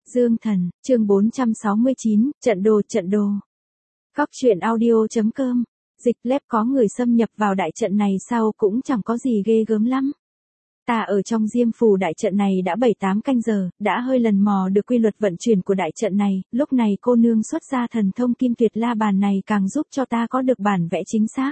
Dương Thần, chương 469, trận đồ. Góc truyện audio.com. Dịch lép có người xâm nhập vào đại trận này sao cũng chẳng có gì ghê gớm lắm. Ta ở trong Diêm Phù đại trận này đã 7-8 canh giờ, đã hơi lần mò được quy luật vận chuyển của đại trận này, lúc này cô nương xuất ra thần thông Kim Tuyệt La Bàn này càng giúp cho ta có được bản vẽ chính xác.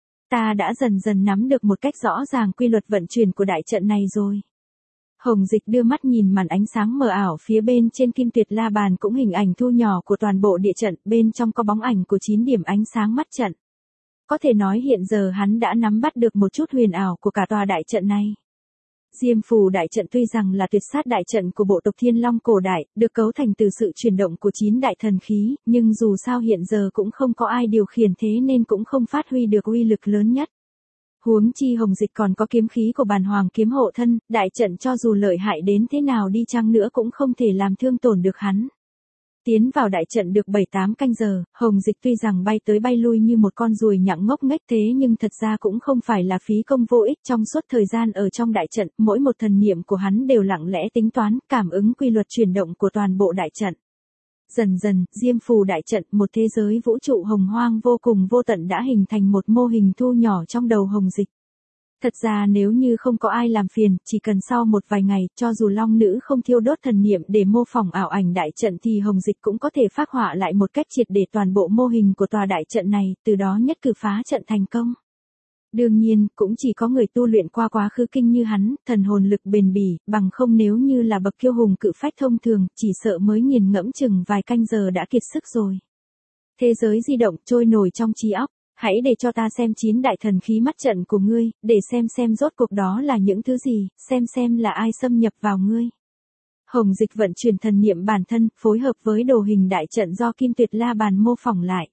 Ta đã dần dần nắm được một cách rõ ràng quy luật vận chuyển của đại trận này rồi. Hồng Dịch đưa mắt nhìn màn ánh sáng mờ ảo phía bên trên Kim Tuyệt La Bàn cũng hình ảnh thu nhỏ của toàn bộ địa trận, bên trong có bóng ảnh của 9 điểm ánh sáng mắt trận. Có thể nói hiện giờ hắn đã nắm bắt được một chút huyền ảo của cả tòa đại trận này. Diêm Phù đại trận tuy rằng là tuyệt sát đại trận của bộ tộc Thiên Long cổ đại, được cấu thành từ sự chuyển động của 9 đại thần khí, nhưng dù sao hiện giờ cũng không có ai điều khiển thế nên cũng không phát huy được uy lực lớn nhất. Huống chi Hồng Dịch còn có kiếm khí của Bàn Hoàng kiếm hộ thân, đại trận cho dù lợi hại đến thế nào đi chăng nữa cũng không thể làm thương tổn được hắn. Tiến vào đại trận được 7-8 canh giờ, Hồng Dịch tuy rằng bay tới bay lui như một con ruồi nhặng ngốc nghếch thế nhưng thật ra cũng không phải là phí công vô ích. Trong suốt thời gian ở trong đại trận, mỗi một thần niệm của hắn đều lặng lẽ tính toán, cảm ứng quy luật chuyển động của toàn bộ đại trận. Dần dần, Diêm Phù đại trận, một thế giới vũ trụ hồng hoang vô cùng vô tận đã hình thành một mô hình thu nhỏ trong đầu Hồng Dịch. Thật ra nếu như không có ai làm phiền, chỉ cần sau một vài ngày, cho dù Long Nữ không thiêu đốt thần niệm để mô phỏng ảo ảnh đại trận thì Hồng Dịch cũng có thể phác họa lại một cách triệt để toàn bộ mô hình của tòa đại trận này, từ đó nhất cử phá trận thành công. Đương nhiên, cũng chỉ có người tu luyện qua quá khứ kinh như hắn, thần hồn lực bền bỉ, bằng không nếu như là bậc kiêu hùng cự phách thông thường, chỉ sợ mới nghiền ngẫm chừng vài canh giờ đã kiệt sức rồi. Thế giới di động trôi nổi trong trí óc, hãy để cho ta xem 9 đại thần khí mắt trận của ngươi, để xem rốt cuộc đó là những thứ gì, xem là ai xâm nhập vào ngươi. Hồng Dịch vận chuyển thần niệm bản thân, phối hợp với đồ hình đại trận do Kim Tuyệt La Bàn mô phỏng lại.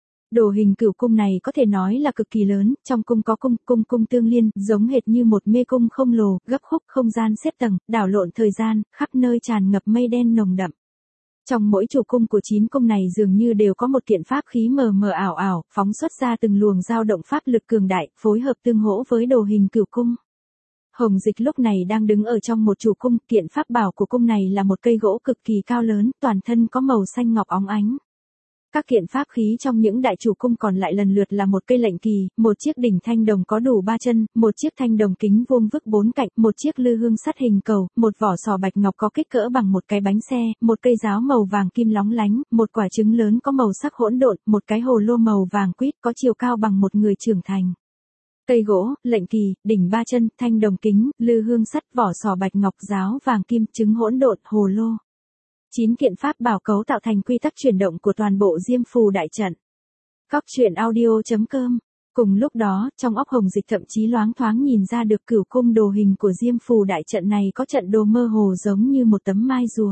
Đồ hình cửu cung này có thể nói là cực kỳ lớn, trong cung có cung tương liên, giống hệt như một mê cung không lồ, gấp khúc không gian xếp tầng, đảo lộn thời gian, khắp nơi tràn ngập mây đen nồng đậm. Trong mỗi chủ cung của 9 cung này dường như đều có một kiện pháp khí mờ mờ ảo, phóng xuất ra từng luồng dao động pháp lực cường đại, phối hợp tương hỗ với đồ hình cửu cung. Hồng Dịch lúc này đang đứng ở trong một chủ cung, kiện pháp bảo của cung này là một cây gỗ cực kỳ cao lớn, toàn thân có màu xanh ngọc óng ánh. Các kiện pháp khí trong những đại chủ cung còn lại lần lượt là một cây lệnh kỳ, một chiếc đỉnh thanh đồng có đủ 3 chân, một chiếc thanh đồng kính vuông vức 4 cạnh, một chiếc lư hương sắt hình cầu, một vỏ sò bạch ngọc có kích cỡ bằng một cái bánh xe, một cây giáo màu vàng kim lóng lánh, một quả trứng lớn có màu sắc hỗn độn, một cái hồ lô màu vàng quýt có chiều cao bằng một người trưởng thành. Cây gỗ, lệnh kỳ, đỉnh 3 chân, thanh đồng kính, lư hương sắt, vỏ sò bạch ngọc, giáo vàng kim, trứng hỗn độn, hồ lô. 9 kiện pháp bảo cấu tạo thành quy tắc chuyển động của toàn bộ Diêm Phù đại trận. Góc truyện audio.com. Cùng lúc đó, trong óc Hồng Dịch thậm chí loáng thoáng nhìn ra được cửu cung đồ hình của Diêm Phù đại trận này có trận đồ mơ hồ giống như một tấm mai rùa.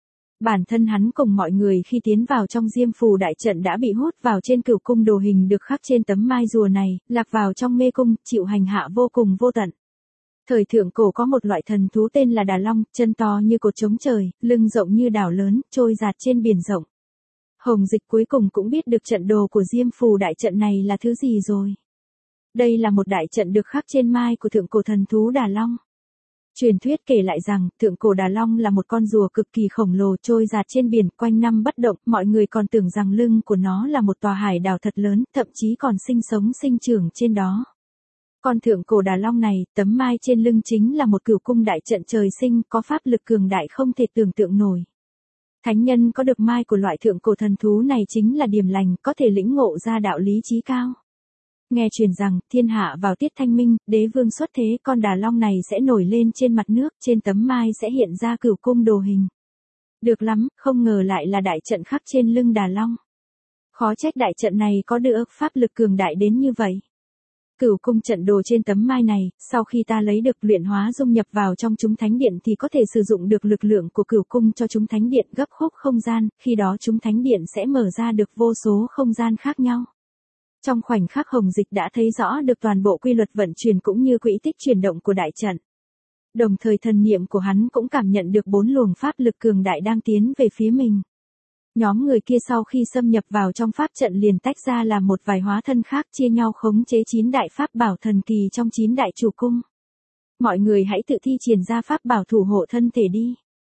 Bản thân hắn cùng mọi người khi tiến vào trong Diêm Phù đại trận đã bị hút vào trên cửu cung đồ hình được khắc trên tấm mai rùa này, lạc vào trong mê cung, chịu hành hạ vô cùng vô tận. Thời thượng cổ có một loại thần thú tên là Đà Long, chân to như cột trống trời, lưng rộng như đảo lớn, trôi dạt trên biển rộng. Hồng Dịch cuối cùng cũng biết được trận đồ của Diêm Phù đại trận này là thứ gì rồi. Đây là một đại trận được khắc trên mai của thượng cổ thần thú Đà Long. Truyền thuyết kể lại rằng, thượng cổ Đà Long là một con rùa cực kỳ khổng lồ trôi dạt trên biển, quanh năm bất động, mọi người còn tưởng rằng lưng của nó là một tòa hải đảo thật lớn, thậm chí còn sinh trưởng trên đó. Con thượng cổ Đà Long này, tấm mai trên lưng chính là một cửu cung đại trận trời sinh, có pháp lực cường đại không thể tưởng tượng nổi. Thánh nhân có được mai của loại thượng cổ thần thú này chính là điềm lành, có thể lĩnh ngộ ra đạo lý chí cao. Nghe truyền rằng, thiên hạ vào tiết thanh minh, đế vương xuất thế, con Đà Long này sẽ nổi lên trên mặt nước, trên tấm mai sẽ hiện ra cửu cung đồ hình. Được lắm, không ngờ lại là đại trận khắc trên lưng Đà Long. Khó trách đại trận này có được pháp lực cường đại đến như vậy. Cửu cung trận đồ trên tấm mai này, sau khi ta lấy được luyện hóa dung nhập vào trong chúng thánh điện thì có thể sử dụng được lực lượng của cửu cung cho chúng thánh điện gấp khúc không gian, khi đó chúng thánh điện sẽ mở ra được vô số không gian khác nhau. Trong khoảnh khắc Hồng Dịch đã thấy rõ được toàn bộ quy luật vận chuyển cũng như quỹ tích chuyển động của đại trận. Đồng thời thần niệm của hắn cũng cảm nhận được 4 luồng pháp lực cường đại đang tiến về phía mình. Nhóm người kia sau khi xâm nhập vào trong pháp trận liền tách ra làm một vài hóa thân khác chia nhau khống chế 9 đại pháp bảo thần kỳ trong 9 đại chủ cung. Mọi người hãy tự thi triển ra pháp bảo thủ hộ thân thể đi.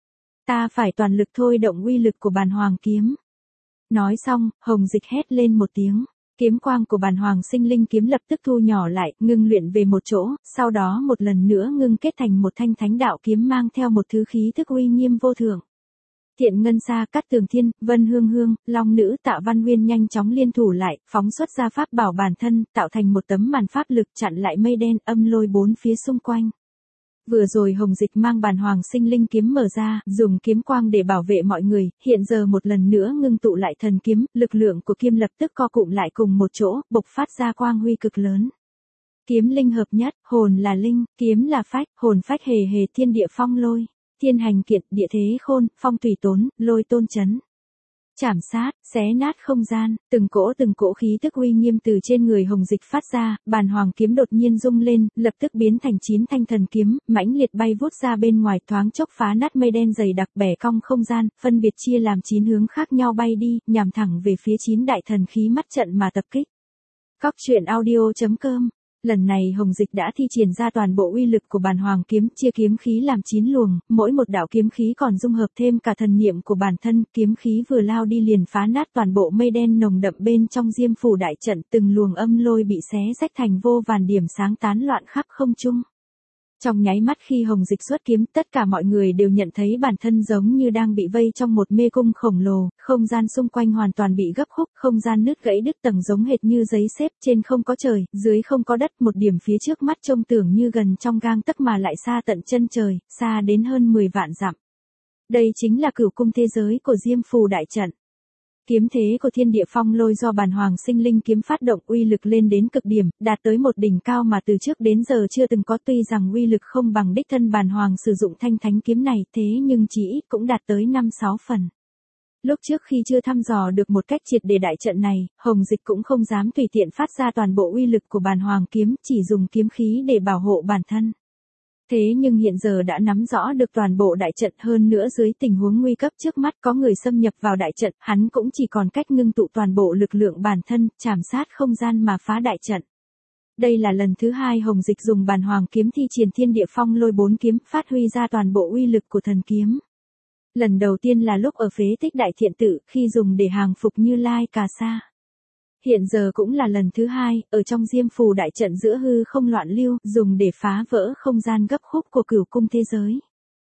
Ta phải toàn lực thôi động uy lực của bàn hoàng kiếm. Nói xong, Hồng Dịch hét lên một tiếng. Kiếm quang của bàn hoàng sinh linh kiếm lập tức thu nhỏ lại, ngưng luyện về một chỗ, sau đó một lần nữa ngưng kết thành một thanh thánh đạo kiếm mang theo một thứ khí thức uy nghiêm vô thượng. Thiện Ngân Sa, Cát Tường Thiên, Vân Hương Hương, Long Nữ, Tạ Văn Nguyên nhanh chóng liên thủ lại, phóng xuất ra pháp bảo bản thân, tạo thành một tấm màn pháp lực chặn lại mây đen, âm lôi bốn phía xung quanh. Vừa rồi Hồng Dịch mang bàn hoàng sinh linh kiếm mở ra, dùng kiếm quang để bảo vệ mọi người, hiện giờ một lần nữa ngưng tụ lại thần kiếm, lực lượng của kiếm lập tức co cụm lại cùng một chỗ, bộc phát ra quang huy cực lớn. Kiếm linh hợp nhất, hồn là linh, kiếm là phách, hồn phách hề hề thiên địa phong lôi, thiên hành kiện, địa thế khôn, phong thủy tốn, lôi tôn chấn. Chảm sát, xé nát không gian, từng cỗ khí tức uy nghiêm từ trên người Hồng Dịch phát ra, bàn hoàng kiếm đột nhiên rung lên, lập tức biến thành 9 thanh thần kiếm, mãnh liệt bay vút ra bên ngoài, thoáng chốc phá nát mây đen dày đặc, bẻ cong không gian, phân biệt chia làm 9 hướng khác nhau bay đi, nhằm thẳng về phía 9 đại thần khí mắt trận mà tập kích. Cóc truyện audio.com. Lần này Hồng Dịch đã thi triển ra toàn bộ uy lực của bàn hoàng kiếm, chia kiếm khí làm 9 luồng, mỗi một đạo kiếm khí còn dung hợp thêm cả thần niệm của bản thân, kiếm khí vừa lao đi liền phá nát toàn bộ mây đen nồng đậm bên trong Diêm Phủ đại trận, từng luồng âm lôi bị xé rách thành vô vàn điểm sáng tán loạn khắp không trung. Trong nháy mắt khi Hồng Dịch xuất kiếm, tất cả mọi người đều nhận thấy bản thân giống như đang bị vây trong một mê cung khổng lồ, không gian xung quanh hoàn toàn bị gấp khúc, không gian nứt gãy đứt tầng giống hệt như giấy xếp, trên không có trời, dưới không có đất, một điểm phía trước mắt trông tưởng như gần trong gang tấc mà lại xa tận chân trời, xa đến hơn 10 vạn dặm. Đây chính là cửu cung thế giới của Diêm Phù đại trận. Kiếm thế của thiên địa phong lôi do bàn hoàng sinh linh kiếm phát động uy lực lên đến cực điểm, đạt tới một đỉnh cao mà từ trước đến giờ chưa từng có, tuy rằng uy lực không bằng đích thân bàn hoàng sử dụng thanh thánh kiếm này, thế nhưng chỉ ít cũng đạt tới 5-6 phần. Lúc trước khi chưa thăm dò được một cách triệt để đại trận này, Hồng Dịch cũng không dám tùy tiện phát ra toàn bộ uy lực của bàn hoàng kiếm, chỉ dùng kiếm khí để bảo hộ bản thân. Thế nhưng hiện giờ đã nắm rõ được toàn bộ đại trận, hơn nữa dưới tình huống nguy cấp trước mắt có người xâm nhập vào đại trận, hắn cũng chỉ còn cách ngưng tụ toàn bộ lực lượng bản thân, chảm sát không gian mà phá đại trận. Đây là lần thứ 2 Hồng Dịch dùng bàn hoàng kiếm thi triển thiên địa phong lôi 4 kiếm, phát huy ra toàn bộ uy lực của thần kiếm. Lần đầu tiên là lúc ở phế tích đại thiện tự, khi dùng để hàng phục Như Lai Cà Sa. Hiện giờ cũng là lần thứ 2, ở trong Diêm Phù đại trận giữa hư không loạn lưu, dùng để phá vỡ không gian gấp khúc của cửu cung thế giới.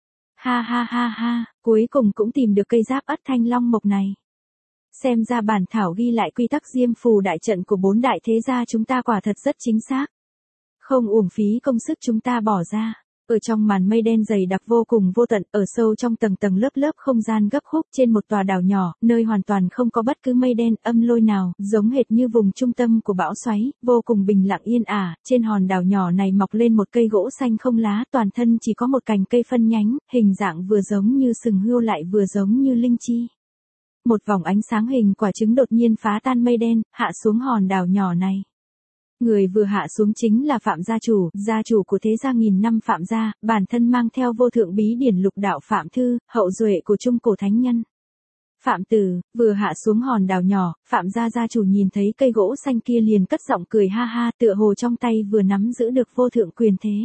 Ha ha ha ha, cuối cùng cũng tìm được cây giáp ất thanh long mộc này. Xem ra bản thảo ghi lại quy tắc Diêm Phù đại trận của 4 đại thế gia chúng ta quả thật rất chính xác. Không uổng phí công sức chúng ta bỏ ra. Ở trong màn mây đen dày đặc vô cùng vô tận, ở sâu trong tầng tầng lớp lớp không gian gấp khúc, trên một tòa đảo nhỏ, nơi hoàn toàn không có bất cứ mây đen, âm lôi nào, giống hệt như vùng trung tâm của bão xoáy, vô cùng bình lặng yên ả, trên hòn đảo nhỏ này mọc lên một cây gỗ xanh không lá, toàn thân chỉ có một cành cây phân nhánh, hình dạng vừa giống như sừng hươu lại vừa giống như linh chi. Một vòng ánh sáng hình quả trứng đột nhiên phá tan mây đen, hạ xuống hòn đảo nhỏ này. Người vừa hạ xuống chính là Phạm gia chủ của thế gia nghìn năm Phạm gia, bản thân mang theo vô thượng bí điển lục đạo Phạm Thư, hậu duệ của trung cổ thánh nhân. Phạm Tử, vừa hạ xuống hòn đảo nhỏ, Phạm gia chủ nhìn thấy cây gỗ xanh kia liền cất giọng cười ha ha, tựa hồ trong tay vừa nắm giữ được vô thượng quyền thế.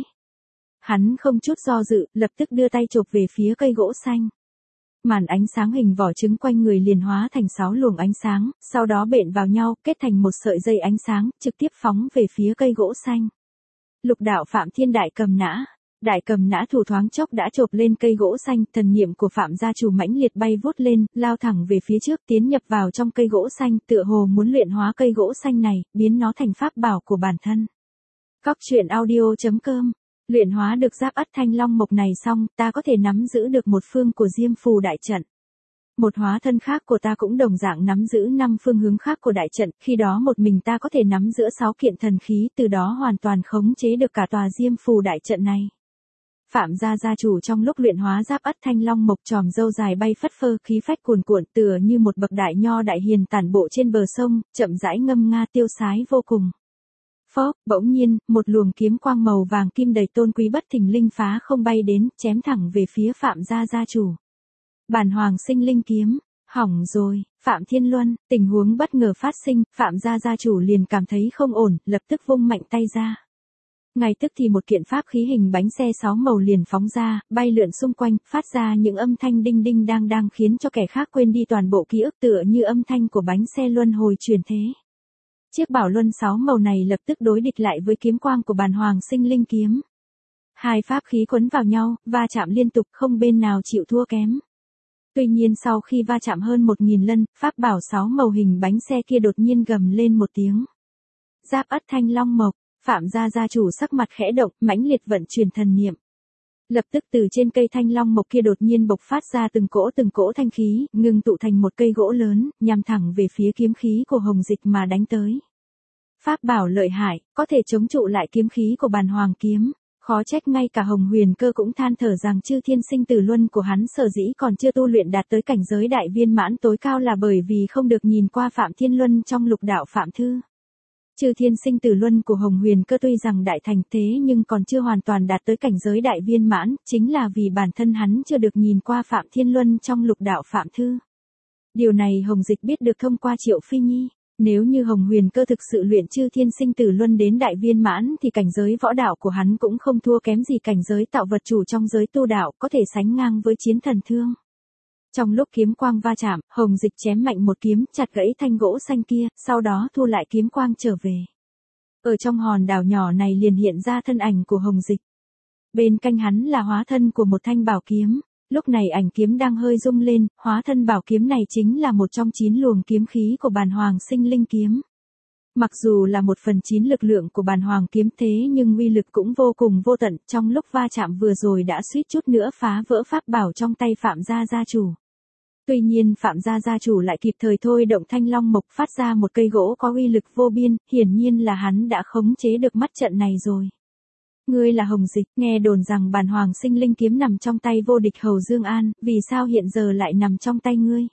Hắn không chút do dự, lập tức đưa tay chộp về phía cây gỗ xanh. Màn ánh sáng hình vỏ trứng quanh người liền hóa thành 6 luồng ánh sáng, sau đó bện vào nhau, kết thành một sợi dây ánh sáng, trực tiếp phóng về phía cây gỗ xanh. Lục đạo Phạm Thiên đại cầm nã thủ thoáng chốc đã chộp lên cây gỗ xanh, thần niệm của Phạm gia chủ mãnh liệt bay vút lên, lao thẳng về phía trước, tiến nhập vào trong cây gỗ xanh, tựa hồ muốn luyện hóa cây gỗ xanh này, biến nó thành pháp bảo của bản thân. Cóc truyện audio.com. Luyện hóa được giáp ất thanh long mộc này xong, ta có thể nắm giữ được một phương của Diêm Phù đại trận. Một hóa thân khác của ta cũng đồng dạng nắm giữ 5 phương hướng khác của đại trận, khi đó một mình ta có thể nắm giữ 6 kiện thần khí, từ đó hoàn toàn khống chế được cả tòa Diêm Phù đại trận này. Phạm gia chủ trong lúc luyện hóa giáp ất thanh long mộc, tròm râu dài bay phất phơ, khí phách cuồn cuộn, tựa như một bậc đại nho đại hiền tản bộ trên bờ sông, chậm rãi ngâm nga tiêu sái vô cùng. Phốc, bỗng nhiên, một luồng kiếm quang màu vàng kim đầy tôn quý bất thình lình phá không bay đến, chém thẳng về phía Phạm gia chủ. Bàn hoàng sinh linh kiếm, hỏng rồi, Phạm Thiên Luân, tình huống bất ngờ phát sinh, Phạm gia chủ liền cảm thấy không ổn, lập tức vung mạnh tay ra. Ngay tức thì một kiện pháp khí hình bánh xe 6 màu liền phóng ra, bay lượn xung quanh, phát ra những âm thanh đinh đinh đang đang khiến cho kẻ khác quên đi toàn bộ ký ức tựa như âm thanh của bánh xe luân hồi truyền thế. Chiếc bảo luân 6 màu này lập tức đối địch lại với kiếm quang của bàn hoàng sinh linh kiếm. Hai pháp khí quấn vào nhau, va chạm liên tục không bên nào chịu thua kém. Tuy nhiên sau khi va chạm hơn 1000 lần, pháp bảo 6 màu hình bánh xe kia đột nhiên gầm lên một tiếng. Giáp ất thanh long mộc, Phạm gia gia chủ sắc mặt khẽ động, mãnh liệt vận chuyển thần niệm. Lập tức từ trên cây thanh long mộc kia đột nhiên bộc phát ra từng cỗ thanh khí, ngưng tụ thành một cây gỗ lớn, nhằm thẳng về phía kiếm khí của Hồng Dịch mà đánh tới. Pháp bảo lợi hại, có thể chống trụ lại kiếm khí của bàn hoàng kiếm. Khó trách ngay cả Hồng Huyền Cơ cũng than thở rằng chư thiên sinh tử luân của hắn sở dĩ còn chưa tu luyện đạt tới cảnh giới đại viên mãn tối cao là bởi vì không được nhìn qua Phạm Thiên Luân trong lục đạo Phạm Thư. Chư thiên sinh tử luân của Hồng Huyền Cơ tuy rằng đại thành thế nhưng còn chưa hoàn toàn đạt tới cảnh giới đại viên mãn, chính là vì bản thân hắn chưa được nhìn qua Phạm Thiên Luân trong lục đạo Phạm Thư. Điều này Hồng Dịch biết được thông qua Triệu Phi Nhi. Nếu như Hồng Huyền Cơ thực sự luyện chư thiên sinh tử luân đến đại viên mãn thì cảnh giới võ đạo của hắn cũng không thua kém gì cảnh giới tạo vật chủ trong giới tu đạo, có thể sánh ngang với chiến thần thương. Trong lúc kiếm quang va chạm, Hồng Dịch chém mạnh một kiếm chặt gãy thanh gỗ xanh kia, sau đó thu lại kiếm quang trở về. Ở trong hòn đảo nhỏ này liền hiện ra thân ảnh của Hồng Dịch. Bên cạnh hắn là hóa thân của một thanh bảo kiếm. Lúc này ảnh kiếm đang hơi rung lên, hóa thân bảo kiếm này chính là một trong 9 luồng kiếm khí của bàn hoàng sinh linh kiếm. Mặc dù là 1/9 lực lượng của bàn hoàng kiếm thế nhưng uy lực cũng vô cùng vô tận, trong lúc va chạm vừa rồi đã suýt chút nữa phá vỡ pháp bảo trong tay Phạm gia gia chủ. Tuy nhiên Phạm gia gia chủ lại kịp thời thôi động thanh long mộc phát ra một cây gỗ có uy lực vô biên, hiển nhiên là hắn đã khống chế được mắt trận này rồi. Ngươi là Hồng Dịch, nghe đồn rằng bàn hoàng sinh linh kiếm nằm trong tay vô địch Hầu Dương An, vì sao hiện giờ lại nằm trong tay ngươi?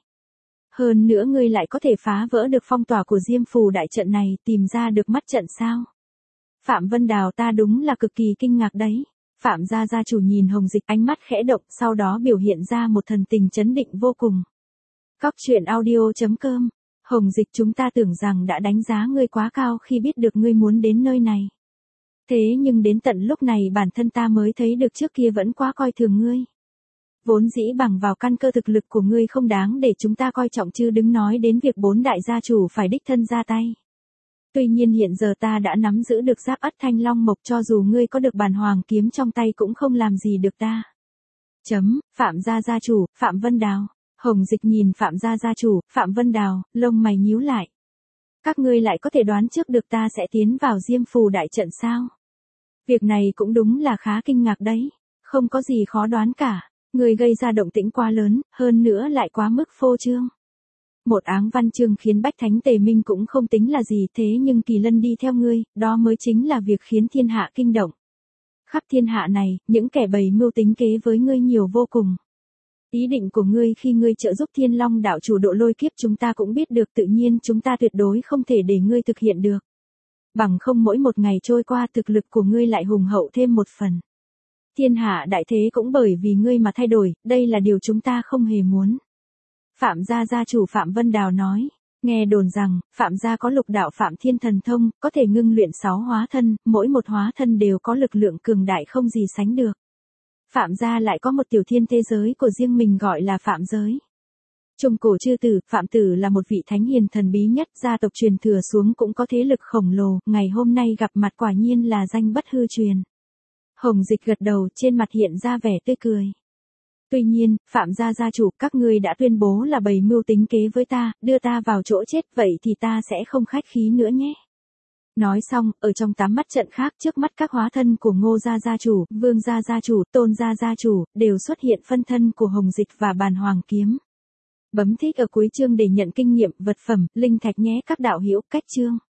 Hơn nữa ngươi lại có thể phá vỡ được phong tỏa của Diêm Phù đại trận này, tìm ra được mắt trận sao? Phạm Vân Đào ta đúng là cực kỳ kinh ngạc đấy. Phạm gia gia chủ nhìn Hồng Dịch ánh mắt khẽ động, sau đó biểu hiện ra một thần tình chấn định vô cùng. Cóc truyện audio.com. Hồng Dịch, chúng ta tưởng rằng đã đánh giá ngươi quá cao khi biết được ngươi muốn đến nơi này. Thế nhưng đến tận lúc này bản thân ta mới thấy được trước kia vẫn quá coi thường ngươi. Vốn dĩ bằng vào căn cơ thực lực của ngươi không đáng để chúng ta coi trọng, chứ đừng nói đến việc 4 đại gia chủ phải đích thân ra tay. Tuy nhiên hiện giờ ta đã nắm giữ được giáp ất thanh long mộc, cho dù ngươi có được bàn hoàng kiếm trong tay cũng không làm gì được ta. Phạm gia gia chủ, Phạm Vân Đào. Hồng Dịch nhìn Phạm gia gia chủ, Phạm Vân Đào, lông mày nhíu lại. Các ngươi lại có thể đoán trước được ta sẽ tiến vào Diêm Phù đại trận sao? Việc này cũng đúng là khá kinh ngạc đấy. Không có gì khó đoán cả. Ngươi gây ra động tĩnh quá lớn, hơn nữa lại quá mức phô trương. Một áng văn chương khiến Bách Thánh Tề Minh cũng không tính là gì, thế nhưng Kỳ Lân đi theo ngươi, đó mới chính là việc khiến thiên hạ kinh động. Khắp thiên hạ này, những kẻ bày mưu tính kế với ngươi nhiều vô cùng. Ý định của ngươi khi ngươi trợ giúp Thiên Long đạo chủ độ lôi kiếp chúng ta cũng biết được, tự nhiên chúng ta tuyệt đối không thể để ngươi thực hiện được. Bằng không mỗi một ngày trôi qua thực lực của ngươi lại hùng hậu thêm một phần. Thiên hạ đại thế cũng bởi vì ngươi mà thay đổi, đây là điều chúng ta không hề muốn. Phạm gia gia chủ Phạm Vân Đào nói, nghe đồn rằng, Phạm gia có lục đạo Phạm Thiên Thần Thông, có thể ngưng luyện 6 hóa thân, mỗi một hóa thân đều có lực lượng cường đại không gì sánh được. Phạm gia lại có một tiểu thiên thế giới của riêng mình gọi là Phạm giới. Trung cổ chư tử, Phạm Tử là một vị thánh hiền thần bí nhất, gia tộc truyền thừa xuống cũng có thế lực khổng lồ, ngày hôm nay gặp mặt quả nhiên là danh bất hư truyền. Hồng Dịch gật đầu, trên mặt hiện ra vẻ tươi cười. Tuy nhiên, Phạm gia gia chủ, các ngươi đã tuyên bố là bày mưu tính kế với ta, đưa ta vào chỗ chết, vậy thì ta sẽ không khách khí nữa nhé. Nói xong, ở trong 8 mắt trận khác trước mắt các hóa thân của Ngô gia gia chủ, Vương gia gia chủ, Tôn gia gia chủ, đều xuất hiện phân thân của Hồng Dịch và bàn hoàng kiếm. Bấm thích ở cuối chương để nhận kinh nghiệm, vật phẩm, linh thạch nhé các đạo hữu, cách chương.